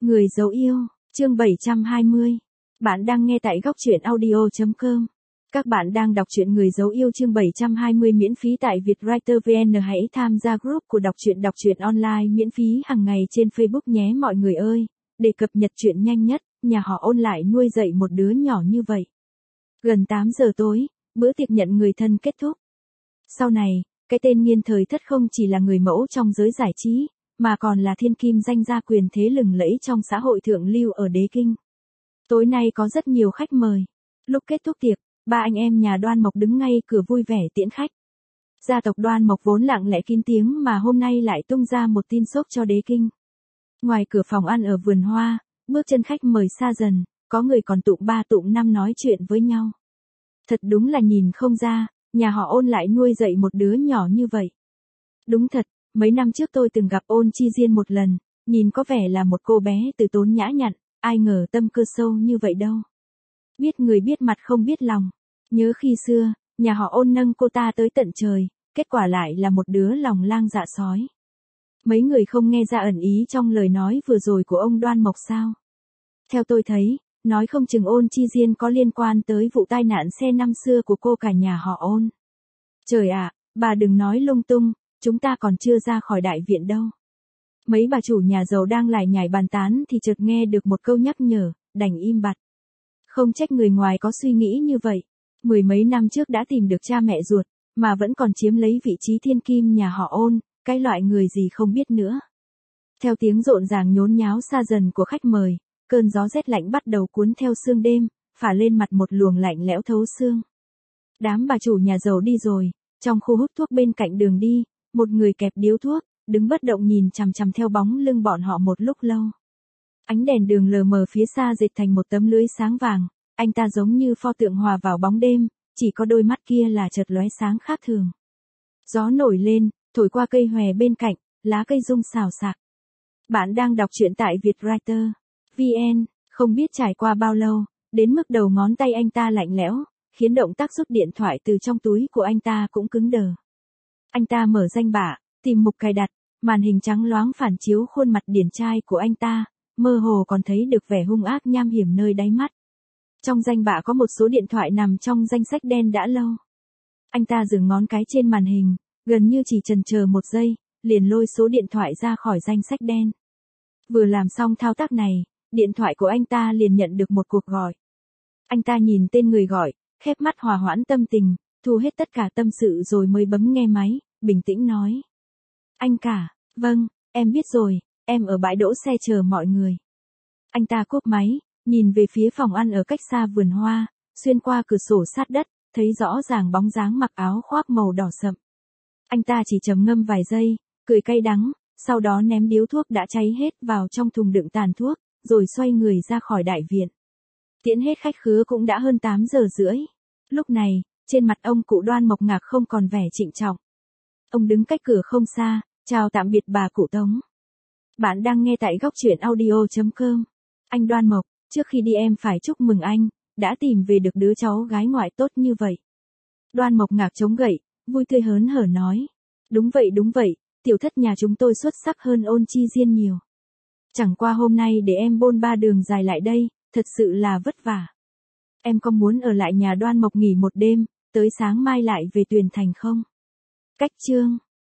Người dấu yêu, chương 720. Bạn đang nghe tại góc truyện audio.com. Các bạn đang đọc truyện Người dấu yêu chương 720 miễn phí tại Vietwriter VN. Hãy tham gia group của đọc truyện online miễn phí hàng ngày trên Facebook nhé mọi người ơi. Để cập nhật truyện nhanh nhất, nhà họ Ôn lại nuôi dạy một đứa nhỏ như vậy. Gần 8 giờ tối, bữa tiệc nhận người thân kết thúc. Sau này, cái tên Nghiên Thời Thất không chỉ là người mẫu trong giới giải trí, mà còn là thiên kim danh gia quyền thế lừng lẫy trong xã hội thượng lưu ở Đế Kinh. Tối nay có rất nhiều khách mời. Lúc kết thúc tiệc, ba anh em nhà Đoan Mộc đứng ngay cửa vui vẻ tiễn khách. Gia tộc Đoan Mộc vốn lặng lẽ kín tiếng mà hôm nay lại tung ra một tin sốc cho Đế Kinh. Ngoài cửa phòng ăn ở vườn hoa, bước chân khách mời xa dần, có người còn tụm ba tụm năm nói chuyện với nhau. Thật đúng là nhìn không ra, nhà họ Ôn lại nuôi dạy một đứa nhỏ như vậy. Đúng thật, mấy năm trước tôi từng gặp Ôn Chi Diên một lần, nhìn có vẻ là một cô bé từ tốn nhã nhặn, ai ngờ tâm cơ sâu như vậy đâu. Biết người biết mặt không biết lòng. Nhớ khi xưa, nhà họ Ôn nâng cô ta tới tận trời, kết quả lại là một đứa lòng lang dạ sói. Mấy người không nghe ra ẩn ý trong lời nói vừa rồi của ông Đoan Mộc sao? Theo tôi thấy, nói không chừng Ôn Chi Diên có liên quan tới vụ tai nạn xe năm xưa của cô cả nhà họ Ôn. Trời ạ, bà đừng nói lung tung, chúng ta còn chưa ra khỏi đại viện đâu. Mấy bà chủ nhà giàu đang lải nhải bàn tán thì chợt nghe được một câu nhắc nhở, đành im bặt. Không trách người ngoài có suy nghĩ như vậy. Mười mấy năm trước đã tìm được cha mẹ ruột, mà vẫn còn chiếm lấy vị trí thiên kim nhà họ Ôn, cái loại người gì không biết nữa. Theo tiếng rộn ràng nhốn nháo xa dần của khách mời, cơn gió rét lạnh bắt đầu cuốn theo sương đêm, phả lên mặt một luồng lạnh lẽo thấu xương. Đám bà chủ nhà giàu đi rồi, trong khu hút thuốc bên cạnh đường đi, một người kẹp điếu thuốc, đứng bất động nhìn chằm chằm theo bóng lưng bọn họ một lúc lâu. Ánh đèn đường lờ mờ phía xa dệt thành một tấm lưới sáng vàng, anh ta giống như pho tượng hòa vào bóng đêm, chỉ có đôi mắt kia là chợt lóe sáng khác thường. Gió nổi lên, thổi qua cây hòe bên cạnh, lá cây rung xào xạc. Bạn đang đọc truyện tại Vietwriter VN, không biết trải qua bao lâu, đến mức đầu ngón tay anh ta lạnh lẽo, khiến động tác rút điện thoại từ trong túi của anh ta cũng cứng đờ. Anh ta mở danh bạ, tìm mục cài đặt, màn hình trắng loáng phản chiếu khuôn mặt điển trai của anh ta, mơ hồ còn thấy được vẻ hung ác nham hiểm nơi đáy mắt. Trong danh bạ có một số điện thoại nằm trong danh sách đen đã lâu. Anh ta dừng ngón cái trên màn hình, gần như chỉ chần chờ một giây, liền lôi số điện thoại ra khỏi danh sách đen. Vừa làm xong thao tác này, điện thoại của anh ta liền nhận được một cuộc gọi. Anh ta nhìn tên người gọi, khép mắt hòa hoãn tâm tình, thu hết tất cả tâm sự rồi mới bấm nghe máy, bình tĩnh nói. Anh cả, vâng, em biết rồi, em ở bãi đỗ xe chờ mọi người. Anh ta cúp máy, nhìn về phía phòng ăn ở cách xa vườn hoa, xuyên qua cửa sổ sát đất, thấy rõ ràng bóng dáng mặc áo khoác màu đỏ sậm. Anh ta chỉ trầm ngâm vài giây, cười cay đắng, sau đó ném điếu thuốc đã cháy hết vào trong thùng đựng tàn thuốc, rồi xoay người ra khỏi đại viện. Tiễn hết khách khứa cũng đã hơn 8 giờ rưỡi. Lúc này, trên mặt ông cụ Đoan Mộc Ngạc không còn vẻ trịnh trọng. Ông đứng cách cửa không xa, chào tạm biệt bà cụ Tống. Bạn đang nghe tại góc truyện audio.com. Anh Đoan Mộc, trước khi đi em phải chúc mừng anh, đã tìm về được đứa cháu gái ngoại tốt như vậy. Đoan Mộc Ngạc chống gậy, vui tươi hớn hở nói. Đúng vậy, tiểu thất nhà chúng tôi xuất sắc hơn Ôn Chi Diên nhiều. Chẳng qua hôm nay để em bôn ba đường dài lại đây, thật sự là vất vả. Em có muốn ở lại nhà Đoan Mộc nghỉ một đêm, tới sáng mai lại về Tuyền Thành không? Cách chương